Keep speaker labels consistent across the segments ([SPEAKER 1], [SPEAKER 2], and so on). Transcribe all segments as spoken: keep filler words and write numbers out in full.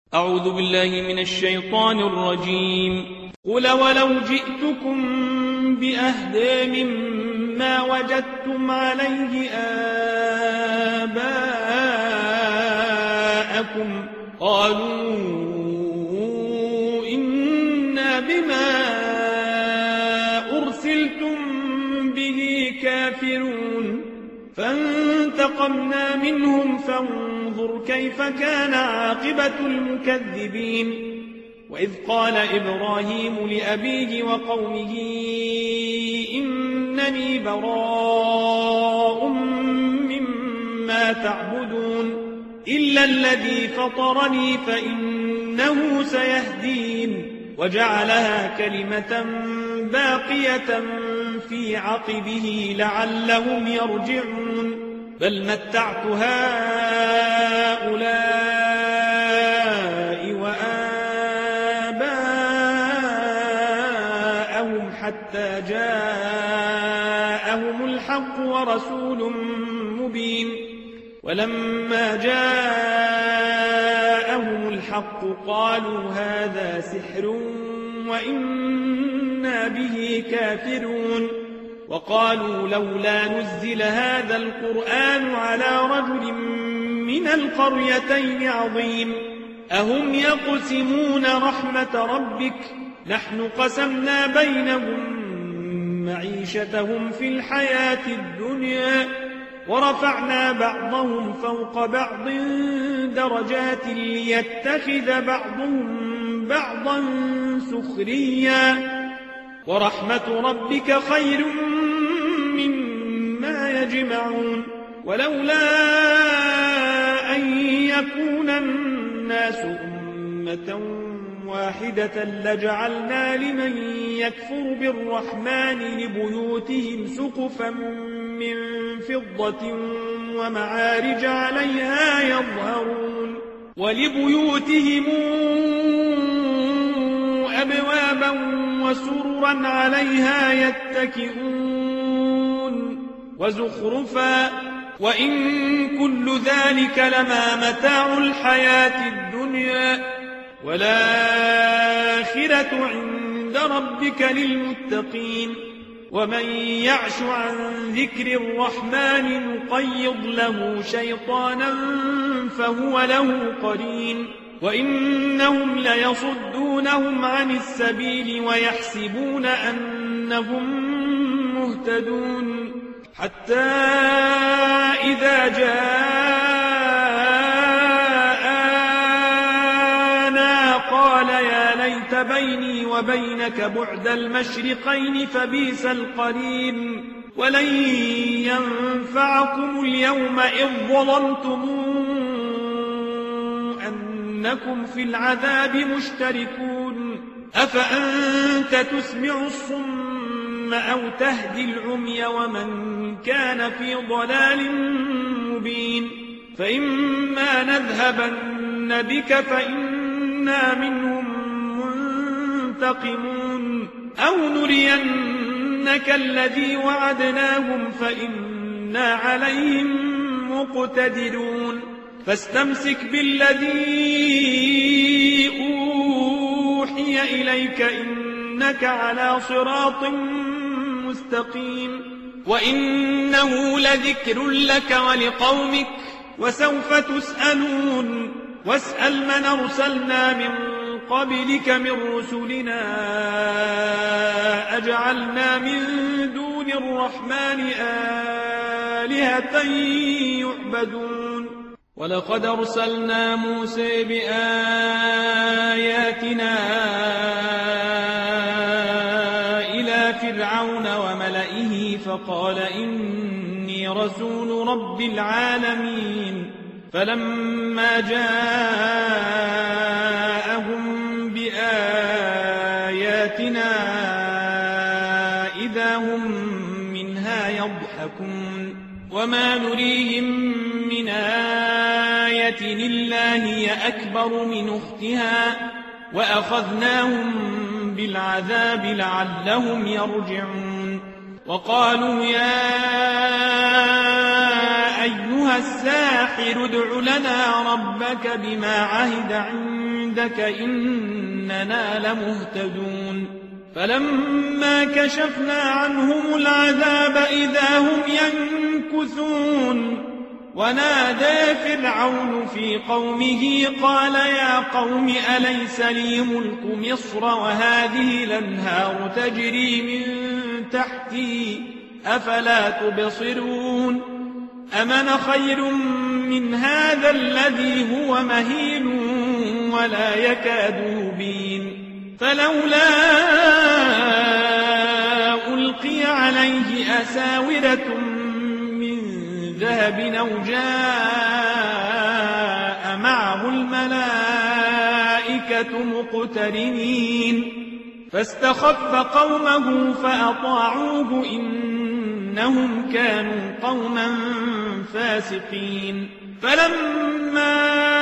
[SPEAKER 1] أعوذ بالله من الشيطان الرجيم. قل ولو جئتكم بأهدى مما وجدتم عليه آباءكم قالوا إنا بما أرسلتم به كافرون فانتقمنا منهم فانظر كيف كان عاقبة المكذبين. وإذ قال إبراهيم لأبيه وقومه إنني براء مما تعبدون إلا الذي فطرني فإنه سيهدين وجعلها كلمة باقية في عقبه لعلهم يرجعون بل متعت هؤلاء وآباءهم حتى جاءهم الحق ورسول مبين ولما جاءهم الحق قالوا هذا سحر وإنا به كافرون وقالوا لولا نزل هذا القرآن على رجل من القريتين عظيم أهم يقسمون رحمة ربك نحن قسمنا بينهم معيشتهم في الحياة الدنيا ورفعنا بعضهم فوق بعض درجات ليتخذ بعضهم بعضا سخريا ورحمة ربك خير مما يجمعون ولولا أن يكون الناس أمة واحدة لجعلنا لمن يكفر بالرحمن لبيوتهم سقفا من فضة ومعارج عليها يظهرون ولبيوتهم أبوابا وسررا عليها يتكئون وزخرفا وإن كل ذلك لما متاع الحياة الدنيا والآخرة عند ربك للمتقين ومن يعش عن ذكر الرحمن نقيض له شيطانا فهو له قرين وإنهم ليصدونهم عن السبيل ويحسبون أنهم مهتدون حتى إذا جاءنا قال يا ليت بيني وبينك بعد المشرقين فبئس القرين ولن ينفعكم اليوم إذ ظلمتم أنكم في العذاب مشتركون أفأنت تسمع الصم أو تهدي العمي ومن كان في ضلال مبين فإما نذهبن بك فإنا منهم منتقمون أو نرينك الذي وعدناهم فإنا عليهم مقتدرون فاستمسك بالذي أوحي إليك إنك على صراط مستقيم وإنه لذكر لك ولقومك وسوف تسألون واسأل من أرسلنا من قبلك من رسلنا أجعلنا من دون الرحمن آلهة يعبدون ولقد أرسلنا موسى بآياتنا إلى فرعون وملئه فقال إني رسول رب العالمين فلما جاءهم بآياتنا إذا هم منها يضحكون وما نريهم من آية إلا هي أكبر من أختها وأخذناهم بالعذاب لعلهم يرجعون وقالوا يا أيها الساحر ادع لنا ربك بما عهد عندك عندك إننا لمهتدون فلما كشفنا عنهم العذاب إذا هم ينكثون ونادى فرعون في قومه قال يا قوم أليس لي ملك مصر وهذه الأنهار تجري من تحتي أفلا تبصرون أمن خير من هذا الذي هو مهين ولا يكاد يبين فلولا ألقي عليه أساورة من ذهب أو جاء معه الملائكة مقترنين فاستخف قومه فأطاعوه إنهم كانوا قوما فاسقين فلما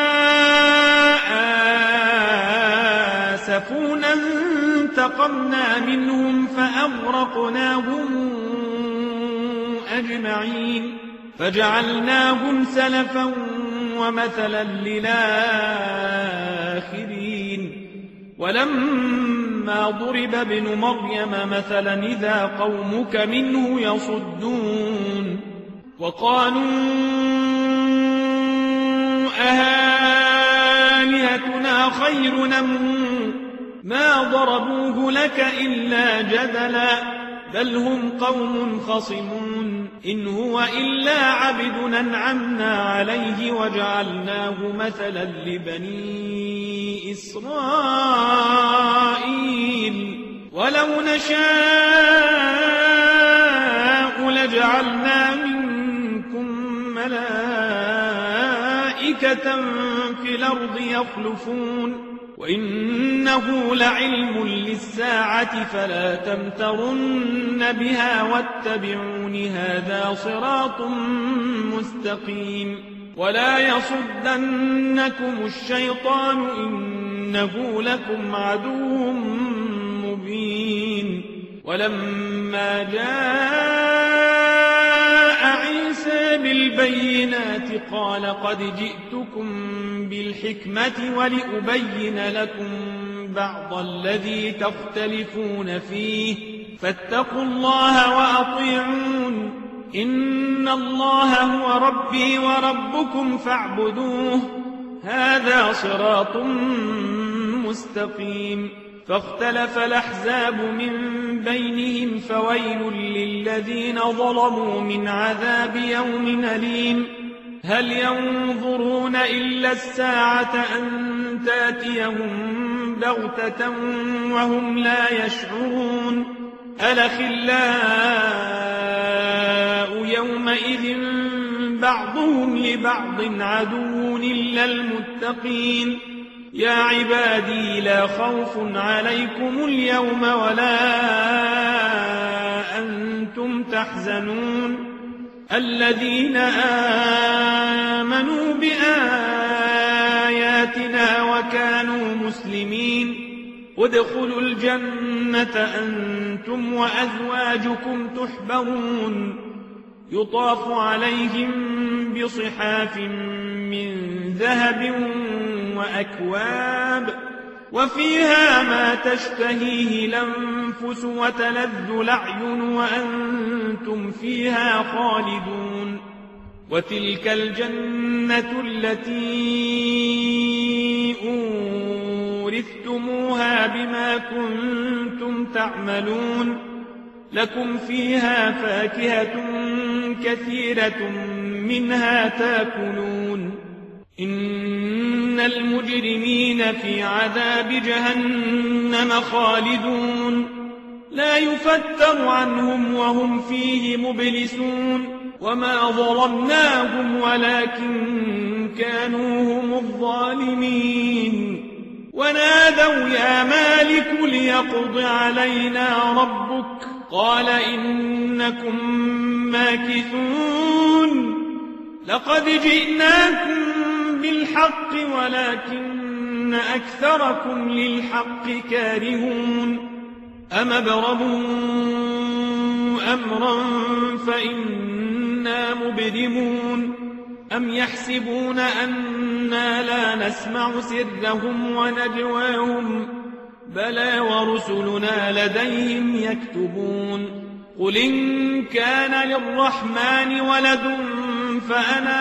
[SPEAKER 1] آسفونا انتقمنا منهم فأغرقناهم أجمعين فجعلناهم سلفا ومثلا للآخرين ولما ضرب ابن مريم مثلا إذا قومك منه يصدون وقالوا أهالهتنا خير نم ما ضربوه لك إلا جدلا بل هم قوم خصمون إن هو إلا عبد أنعمنا عليه وجعلناه مثلا لبني إسرائيل ولو نشاء لجعلنا منكم ملائكة في الأرض يخلفون وإنه لعلم للساعة فلا تمترن بها واتبعون هذا صراط مستقيم ولا يصدنكم الشيطان إنه لكم عدو مبين ولما جاء عيسى بالبينات قال قد جئتكم بالحكمة ولأبين لكم بعض الذي تختلفون فيه فاتقوا الله وأطيعون إن الله هو ربي وربكم فاعبدوه هذا صراط مستقيم فاختلف الأحزاب من بينهم فويل للذين ظلموا من عذاب يوم أليم هل ينظرون إلا الساعة أن تأتيهم بغتة وهم لا يشعرون الأخلاء يومئذ بعضهم لبعض عدو إلا المتقين يا عبادي لا خوف عليكم اليوم ولا أنتم تحزنون الذين آمنوا بآياتنا وكانوا مسلمين ادخلوا الجنة أنتم وأزواجكم تحبرون يطاف عليهم بصحاف من ذهب وأكواب وفيها ما تشتهيه الأنفس وتلذ الأعين وأنتم فيها خالدون وتلك الجنة التي أورثتموها بما كنتم تعملون لكم فيها فاكهة كثيرة منها تاكلون إن المجرمين في عذاب جهنم خالدون لا يفتر عنهم وهم فيه مبلسون وما ظلمناهم ولكن كانوا هم الظالمين ونادوا يا مالك ليقض علينا ربك قال إنكم ماكثون لقد جئناكم بالحق ولكن أكثركم للحق كارهون أم أبرموا أمرا فإنا مبرمون أم يحسبون أنا لا نسمع سرهم ونجواهم بلى ورسلنا لديهم يكتبون قل إن كان للرحمن ولد فأنا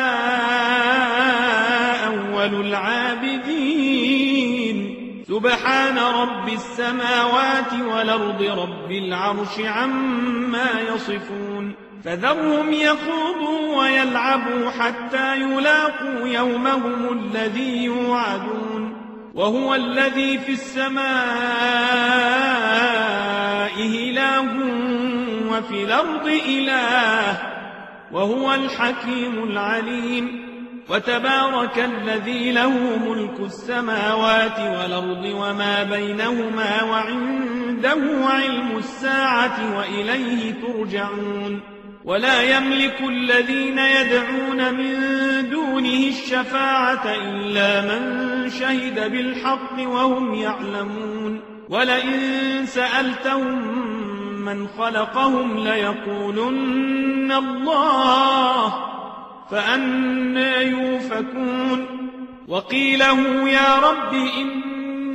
[SPEAKER 1] أول العابدين سبحان رب السماوات والأرض رب العرش عما يصفون فذرهم يخوضوا ويلعبوا حتى يلاقوا يومهم الذي يوعدون وهو الذي في السماء إله وفي الأرض إله وهو الحكيم العليم وتبارك الذي له ملك السماوات والأرض وما بينهما وعنده علم الساعة وإليه ترجعون ولا يملك الذين يدعون من دونه الشفاعة إلا من شهد بالحق وهم يعلمون ولئن سألتهم من خلقهم ليقولن الله فأنى يؤفكون وقيله يا رب إن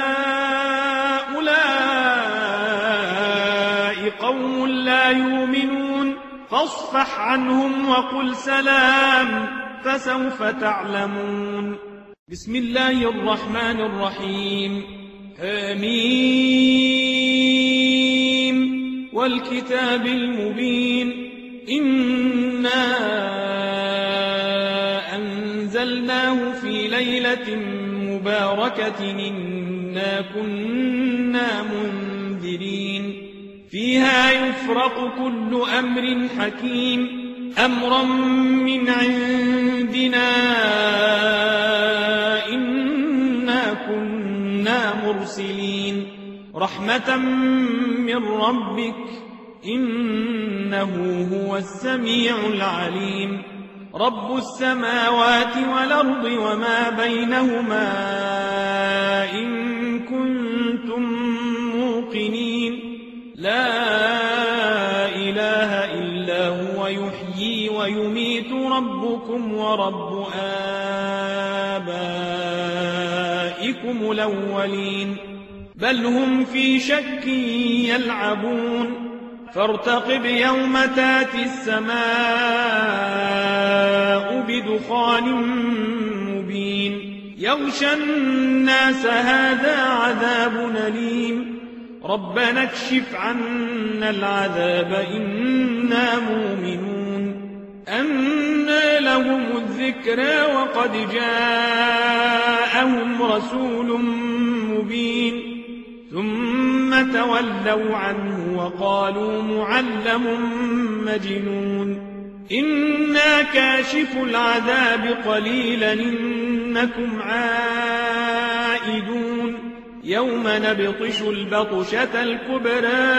[SPEAKER 1] هؤلاء قوم لا يؤمنون فاصفح عنهم وقل سلام فسوف تعلمون بسم الله الرحمن الرحيم آمين والكتاب المبين إنا أنزلناه في ليلة مباركة إنا كنا منذرين فيها يفرق كل أمر حكيم أمرا من عندنا إنا كنا مرسلين رحمة من ربك إنه هو السميع العليم رب السماوات والأرض وما بينهما إن كنتم موقنين لا إله إلا هو يحيي ويميت ربكم ورب آبائكم الأولين بل هم في شك يلعبون فارتقب يوم تاتي السماء بدخان مبين يغشى الناس هذا عذاب أليم ربنا اكشف عنا العذاب إنا مؤمنون أنى لهم الذكرى وقد جاءهم رسول مبين ثم تولوا عنه وقالوا معلم مجنون إنا كاشف العذاب قليلا إنكم عائدون يوم نبطش البطشة الكبرى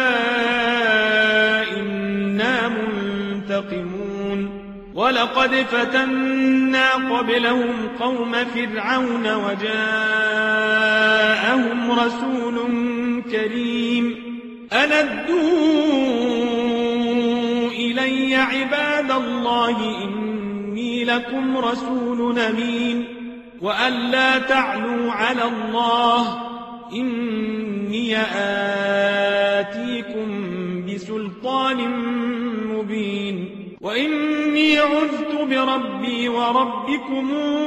[SPEAKER 1] إنا منتقمون ولقد فتنا قبلهم قوم فرعون وجاءهم رسول كريم أن ادوا إلي عباد الله إني لكم رسول أمين وأن لا تعلوا على الله إني آتيكم بسلطان مبين وإني عذت بربي وربكم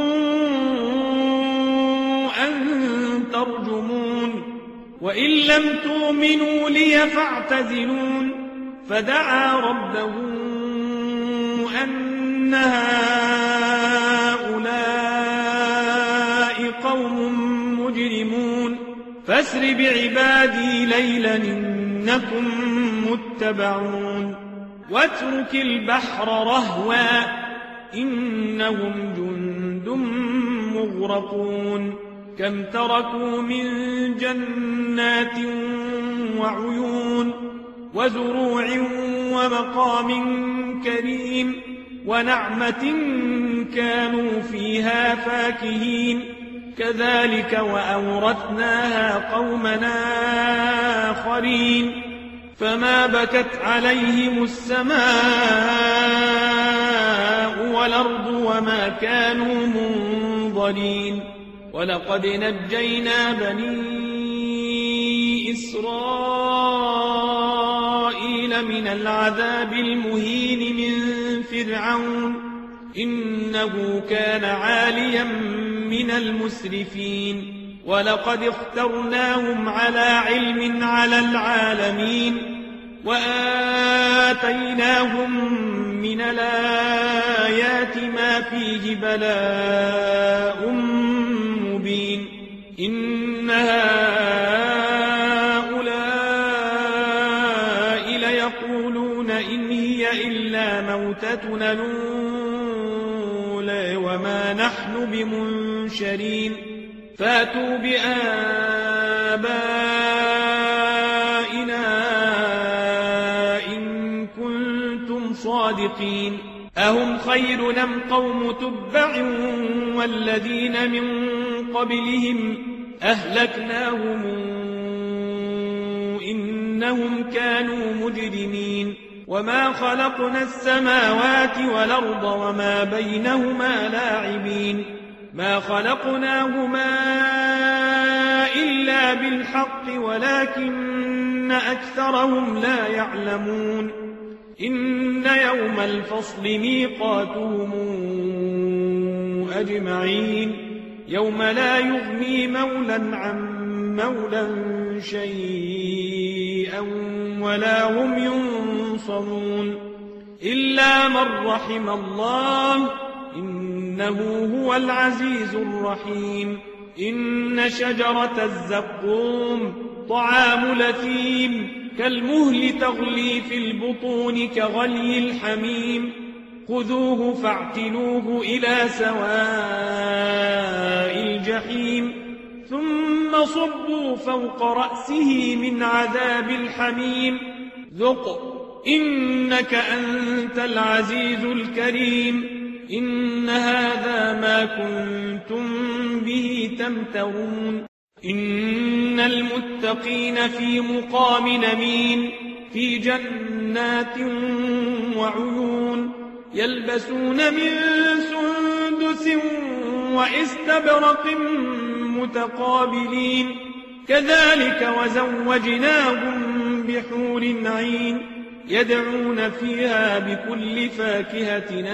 [SPEAKER 1] أن ترجمون وإن لم تؤمنوا لي فاعتزلون فدعا ربه أن هؤلاء قوم مجرمون فاسر بعبادي ليلا إنكم متبعون واترك البحر رهوا إنهم جند مغرقون كم تركوا من جنات وعيون وزروع ومقام كريم ونعمة كانوا فيها فاكهين كذلك وأورثناها قومنا آخرين فما بكت عليهم السماء والأرض وما كانوا منظرين ولقد نجينا بني إسرائيل من العذاب المهين من فرعون إنه كان عاليا من المسرفين ولقد اخترناهم على علم على العالمين وآتيناهم من الآيات ما فيه بلاء مبين إن هؤلاء ليقولون إن هي إلا موتتنا الأولى وما نحن بمنشرين فاتوا بآبائنا إن كنتم صادقين أهم خير أم قوم تبع والذين من قبلهم أهلكناهم إنهم كانوا مجرمين وما خلقنا السماوات والأرض وما بينهما لاعبين ما خلقناهما إلا بالحق ولكن أكثرهم لا يعلمون إن يوم الفصل ميقاتهم أجمعين يوم لا يغني مولا عن مولا شيئا ولا هم ينصرون إلا من رحم الله إنه هو العزيز الرحيم إن شجرة الزقوم طعام الأثيم كالمهل تغلي في البطون كغلي الحميم خذوه فاعتلوه إلى سواء الجحيم ثم صبوا فوق رأسه من عذاب الحميم ذق إنك أنت العزيز الكريم إن هذا ما كنتم به تمترون إن المتقين في مقام نمين في جنات وعيون يلبسون من سندس وإستبرق متقابلين كذلك وزوجناهم بحور عين يدعون فيها بكل فاكهة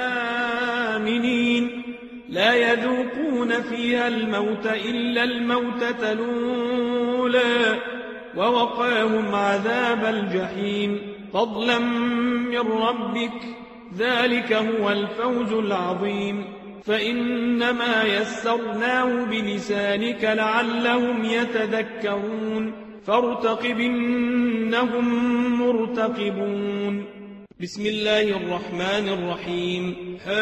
[SPEAKER 1] آمنين لا يذوقون فيها الموت إلا الموتة الأولى ووقاهم عذاب الجحيم فضلا من ربك ذلك هو الفوز العظيم فإنما يسرناه بلسانك لعلهم يتذكرون فارتقب إنهم مرتقبون بسم الله الرحمن الرحيم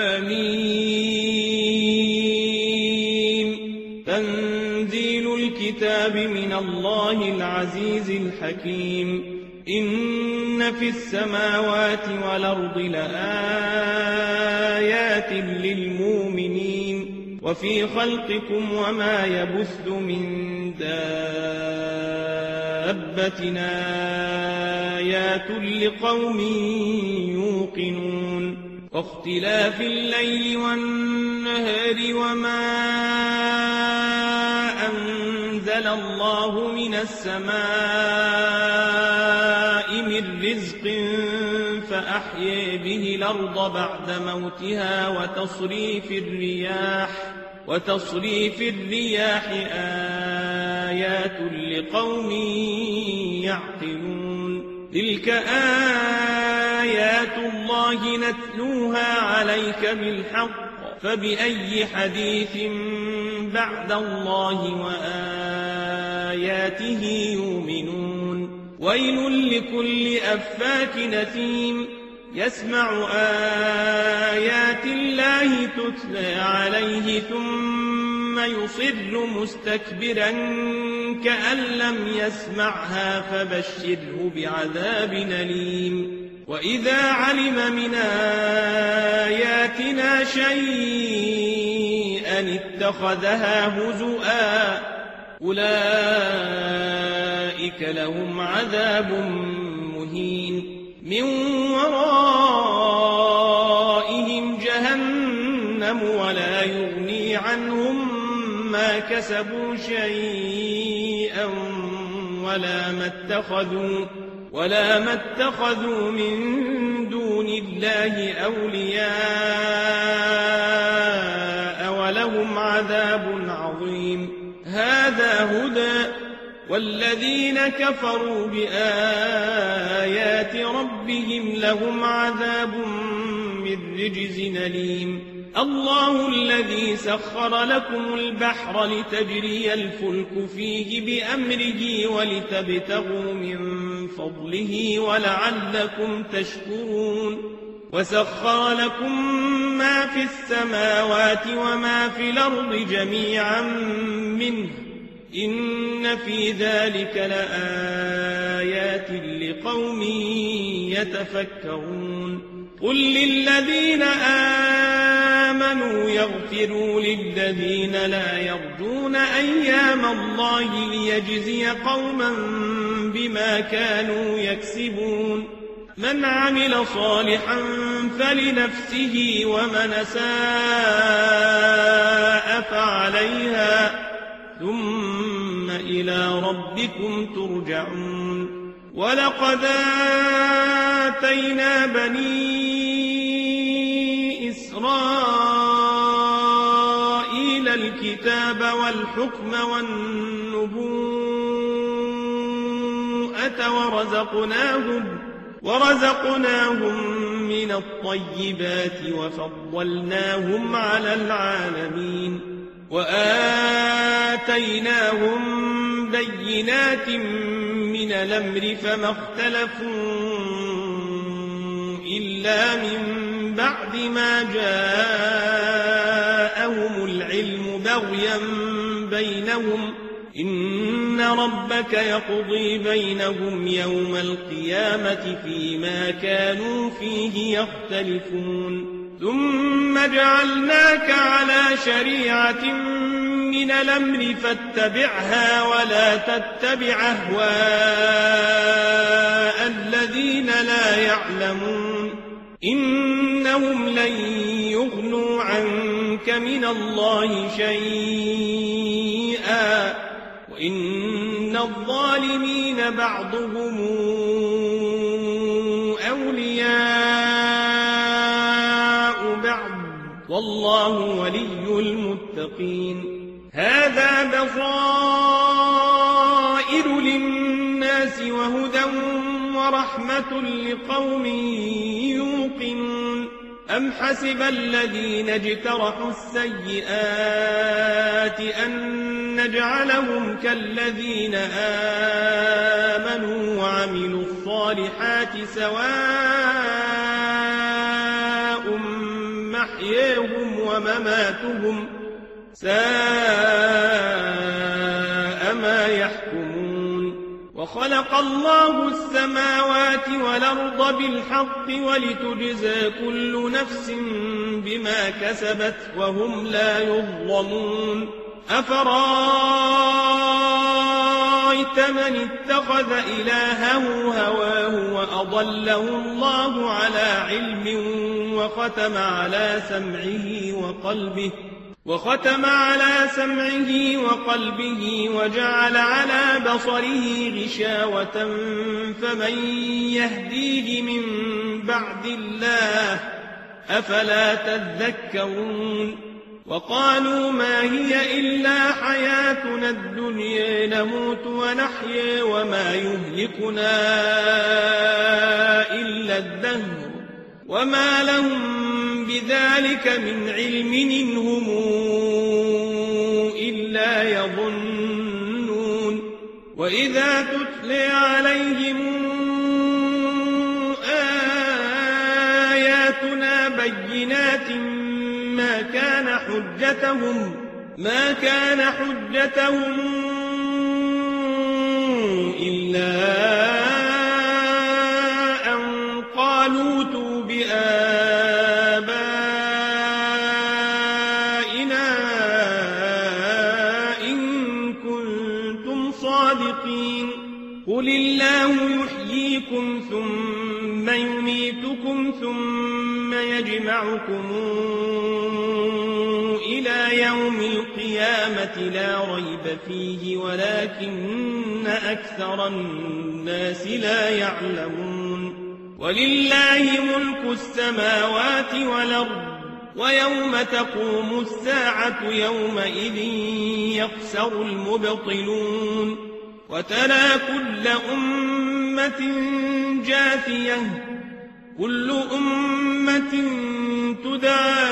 [SPEAKER 1] حميم تنزيل الكتاب من الله العزيز الحكيم إن في السماوات والأرض لآيات للمؤمنين وفي خلقكم وما يبث من دابة آيات لقوم يوقنون واختلاف الليل والنهار وما أنزل الله من السماء من رزق فأحيي به الأرض بعد موتها وتصريف الرياح وتصريف الرياح آيات لقوم يعقلون تلك آيات الله نتلوها عليك بالحق فبأي حديث بعد الله وآياته يؤمنون ويل لكل أفاك نثيم يسمع آيات الله تتلى عليه ثم يصر مستكبرا كأن لم يسمعها فبشره بعذاب أليم وإذا علم من آياتنا شيئا اتخذها هزؤا أولئك لهم عذاب مهين من ورائهم جهنم كسبوا شيئا ولا ما اتخذوا ولا ما اتخذوا من دون الله أولياء ولهم عذاب عظيم. هذا هدى، والذين كفروا بآيات ربهم لهم عذاب من رجز أليم. الله الذي سخر لكم البحر لتجري الفلك فيه بأمره ولتبتغوا من فضله ولعلكم تشكرون. وسخر لكم ما في السماوات وما في الأرض جميعا منه إن في ذلك لآيات لقوم يتفكرون. قل للذين آمنوا يغفروا للذين لا يرجون أيام الله ليجزي قوما بما كانوا يكسبون. من عمل صالحا فلنفسه ومن أساء فعليها ثم إلى ربكم ترجعون. ولقد آتينا بني إسرائيل الكتاب والحكم والنبوءة ورزقناهم ورزقناهم من الطيبات وفضلناهم على العالمين. وآتيناهم بينات من الأمر فما اختلفوا إلا من بعد ما جاءهم العلم بغيا بينهم إن ربك يقضي بينهم يوم القيامة فيما كانوا فيه يختلفون. ثم جعلناك على شريعة من الأمر فاتبعها ولا تتبع أهواء الذين لا يعلمون إنهم لن يغنوا عنك من الله شيئا وإن الظالمين بعضهم أولياء بعض والله ولي المتقين. هذا بصائر للناس وهدى ورحمة لقوم يوقنون. أم حسب الذين اجترحوا السيئات أن نجعلهم كالذين آمنوا وعملوا الصالحات سواء محياهم ومماتهم ساء ما يحكمون. وخلق الله السماوات والأرض بالحق ولتجزى كل نفس بما كسبت وهم لا يظلمون. أفرأيت من اتخذ إلهه هواه وأضله الله على علم وختم على سمعه وقلبه وختم على سمعه وقلبه وجعل على بصره غشاوة فمن يهديه من بعد الله أفلا تذكرون. وقالوا ما هي إلا حياتنا الدنيا نموت ونحيا وما يهلكنا إلا الدهر وما لهم بذلك من علم إن هم إلا يظنون. وإذا تتلى عليهم آياتنا بينات ما كان حجتهم ما كان حجتهم إلا أن قالوا ائتوا بآبائنا إن كنتم صادقين. قل الله يحييكم ثم يميتكم ثم يجمعكم إلى يوم القيامة القيامة لا ريب فيه ولكن أكثر الناس لا يعلمون ولله ملك السماوات والأرض ويوم تقوم الساعة يومئذ يخسر المبطلون وترى كل أمة جاثية كل أمة تدعى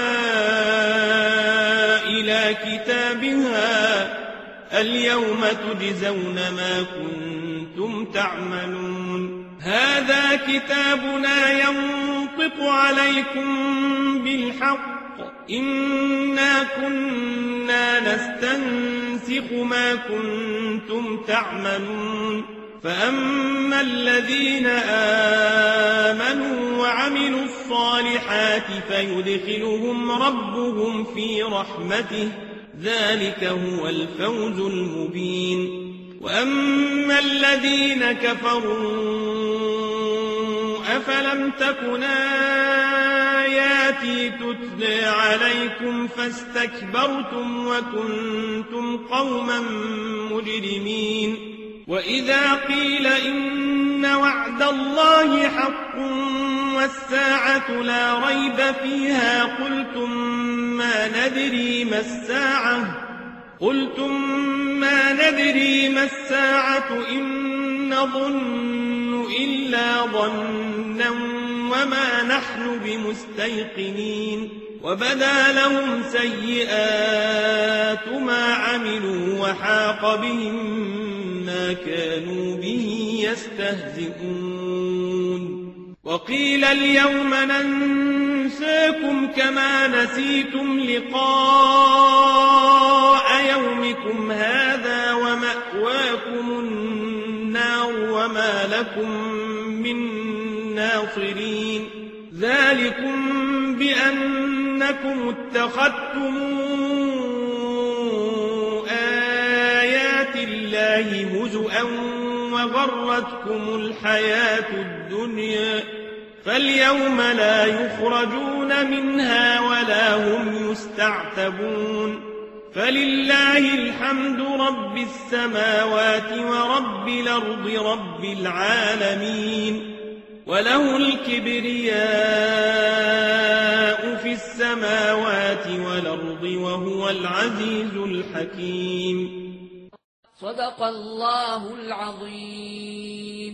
[SPEAKER 1] إلى كتابها اليوم تجزون ما كنتم تعملون هذا كتابنا ينطق عليكم بالحق إنا كنا نستنسخ ما كنتم تعملون فأما الذين آمنوا وعملوا الصالحات فيدخلهم ربهم في رحمته ذلك هو الفوز المبين وأما الذين كفروا أفلم تكن آياتي تتلى عليكم فاستكبرتم وكنتم قوما مجرمين وإذا قيل إن وعد الله حق والساعة لا ريب فيها قلتم ما ندري ما الساعة قلتم ما ندري ما الساعة إن نظن إلا ظنا وما نحن بمستيقنين وبدا لهم سيئات ما عملوا وحاق بهم ما كانوا به يستهزئون وقيل اليوم ننساكم كما نسيتم لقاء يومكم هذا ومأواكم النار وما لكم من ناصرين ذلكم بأنكم اتخذتم آيات الله هزؤا وغرتكم الحياة الدنيا فاليوم لا يخرجون منها ولا هم يستعتبون فلله الحمد رب السماوات ورب الأرض رب العالمين وله الكبرياء في السماوات والأرض وهو العزيز الحكيم
[SPEAKER 2] صدق الله العظيم.